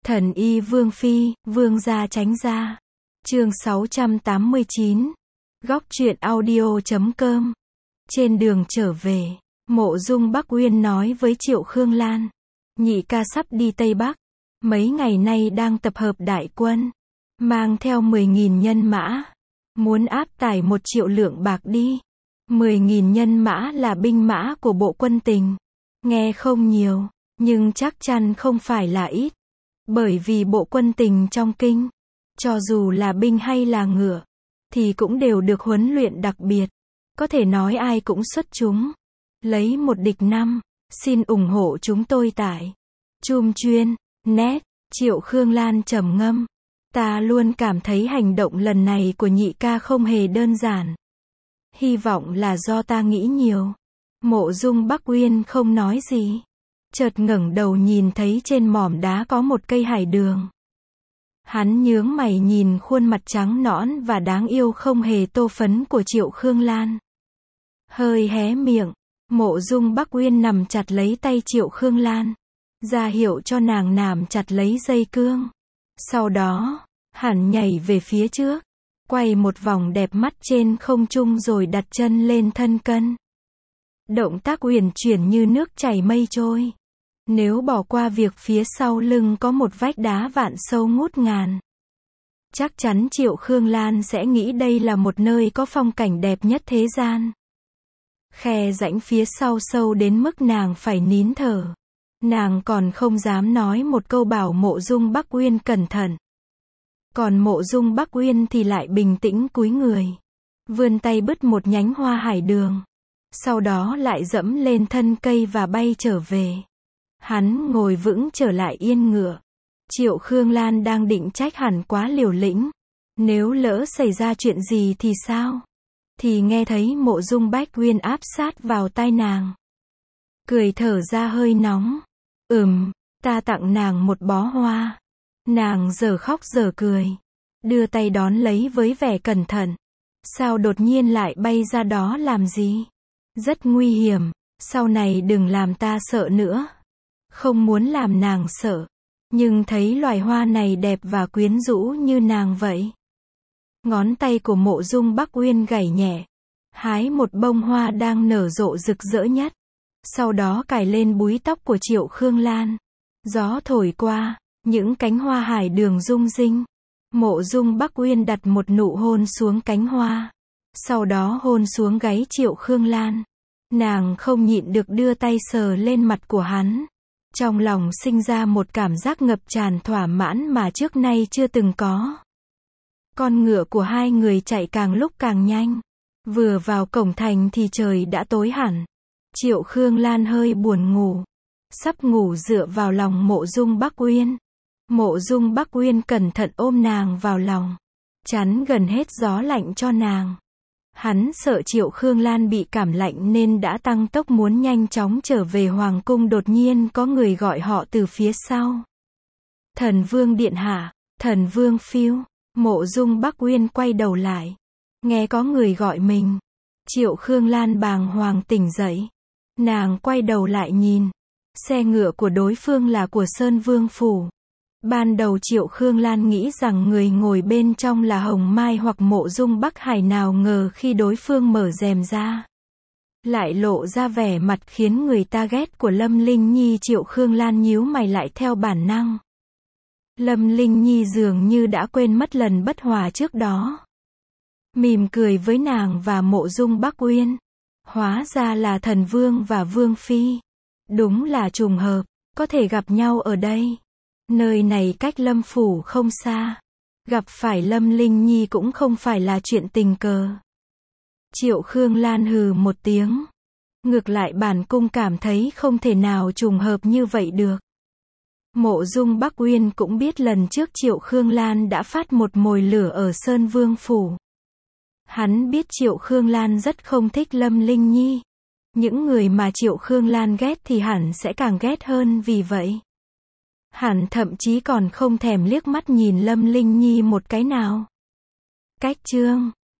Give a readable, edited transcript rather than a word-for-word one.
Thần y Vương Phi, Vương gia tránh ra. Chương 689. Góc truyện audio.com. Trên đường trở về, Mộ Dung Bắc Uyên nói với Triệu Khương Lan. Nhị ca sắp đi Tây Bắc. Mấy ngày nay đang tập hợp đại quân. Mang theo 10.000 nhân mã. Muốn áp tải 1 triệu lượng bạc đi. 10.000 nhân mã là binh mã của bộ quân tình. Nghe không nhiều, nhưng chắc chắn không phải là ít. Bởi vì bộ quân tình trong kinh, cho dù là binh hay là ngựa, thì cũng đều được huấn luyện đặc biệt. Có thể nói ai cũng xuất chúng. Lấy 1 địch 5, xin ủng hộ chúng tôi tại Chum Chuyên, net. Triệu Khương Lan trầm ngâm. Ta luôn cảm thấy hành động lần này của nhị ca không hề đơn giản. Hy vọng là do ta nghĩ nhiều. Mộ Dung Bắc Uyên không nói gì. Chợt ngẩng đầu nhìn thấy trên mỏm đá có một cây hải đường. Hắn nhướng mày nhìn khuôn mặt trắng nõn và đáng yêu không hề tô phấn của Triệu Khương Lan. Hơi hé miệng, Mộ Dung Bắc Uyên nằm chặt lấy tay Triệu Khương Lan, ra hiệu cho nàng nằm chặt lấy dây cương. Sau đó, hắn nhảy về phía trước, quay một vòng đẹp mắt trên không trung rồi đặt chân lên thân cân. Động tác uyển chuyển như nước chảy mây trôi. Nếu bỏ qua việc phía sau lưng có một vách đá vạn sâu ngút ngàn, chắc chắn Triệu Khương Lan sẽ nghĩ đây là một nơi có phong cảnh đẹp nhất thế gian. Khe rãnh phía sau sâu đến mức nàng phải nín thở. Nàng còn không dám nói một câu bảo Mộ Dung Bắc Uyên cẩn thận. Còn Mộ Dung Bắc Uyên thì lại bình tĩnh cúi người, vươn tay bứt một nhánh hoa hải đường. Sau đó lại dẫm lên thân cây và bay trở về. Hắn ngồi vững trở lại yên ngựa. Triệu Khương Lan đang định trách hắn quá liều lĩnh. Nếu lỡ xảy ra chuyện gì thì sao? Thì nghe thấy Mộ Dung Bắc Uyên áp sát vào tai nàng. Cười thở ra hơi nóng. Ta tặng nàng một bó hoa. Nàng giờ khóc giờ cười. Đưa tay đón lấy với vẻ cẩn thận. Sao đột nhiên lại bay ra đó làm gì? Rất nguy hiểm. Sau này đừng làm ta sợ nữa. Không muốn làm nàng sợ. Nhưng thấy loài hoa này đẹp và quyến rũ như nàng vậy. Ngón tay của Mộ Dung Bắc Uyên gảy nhẹ. Hái một bông hoa đang nở rộ rực rỡ nhất. Sau đó cài lên búi tóc của Triệu Khương Lan. Gió thổi qua, những cánh hoa hải đường rung rinh. Mộ Dung Bắc Uyên đặt một nụ hôn xuống cánh hoa. Sau đó hôn xuống gáy Triệu Khương Lan. Nàng không nhịn được đưa tay sờ lên mặt của hắn. Trong lòng sinh ra một cảm giác ngập tràn thỏa mãn mà trước nay chưa từng có. Con ngựa của hai người chạy càng lúc càng nhanh. Vừa vào cổng thành thì trời đã tối hẳn. Triệu Khương Lan hơi buồn ngủ. Sắp ngủ dựa vào lòng Mộ Dung Bắc Uyên. Mộ Dung Bắc Uyên cẩn thận ôm nàng vào lòng. Chắn gần hết gió lạnh cho nàng. Hắn sợ Triệu Khương Lan bị cảm lạnh nên đã tăng tốc muốn nhanh chóng trở về hoàng cung. Đột nhiên có người gọi họ từ phía sau. Thần Vương điện hạ, Thần Vương phiêu. Mộ Dung Bắc Uyên quay đầu lại. Nghe có người gọi mình. Triệu Khương Lan bàng hoàng tỉnh dậy. Nàng quay đầu lại nhìn. Xe ngựa của đối phương là của Sơn Vương phủ. Ban đầu Triệu Khương Lan nghĩ rằng người ngồi bên trong là Hồng Mai hoặc Mộ Dung Bắc Hải, nào ngờ khi đối phương mở rèm ra, lại lộ ra vẻ mặt khiến người ta ghét của Lâm Linh Nhi. Triệu Khương Lan nhíu mày lại theo bản năng. Lâm Linh Nhi dường như đã quên mất lần bất hòa trước đó. Mỉm cười với nàng và Mộ Dung Bắc Uyên. Hóa ra là Thần Vương và Vương Phi. Đúng là trùng hợp, có thể gặp nhau ở đây. Nơi này cách Lâm phủ không xa. Gặp phải Lâm Linh Nhi cũng không phải là chuyện tình cờ. Triệu Khương Lan hừ một tiếng. Ngược lại bản cung cảm thấy không thể nào trùng hợp như vậy được. Mộ Dung Bắc Uyên cũng biết lần trước Triệu Khương Lan đã phát một mồi lửa ở Sơn Vương phủ. Hắn biết Triệu Khương Lan rất không thích Lâm Linh Nhi. Những người mà Triệu Khương Lan ghét thì hẳn sẽ càng ghét hơn vì vậy. Hắn thậm chí còn không thèm liếc mắt nhìn Lâm Linh Nhi một cái nào. Cách chương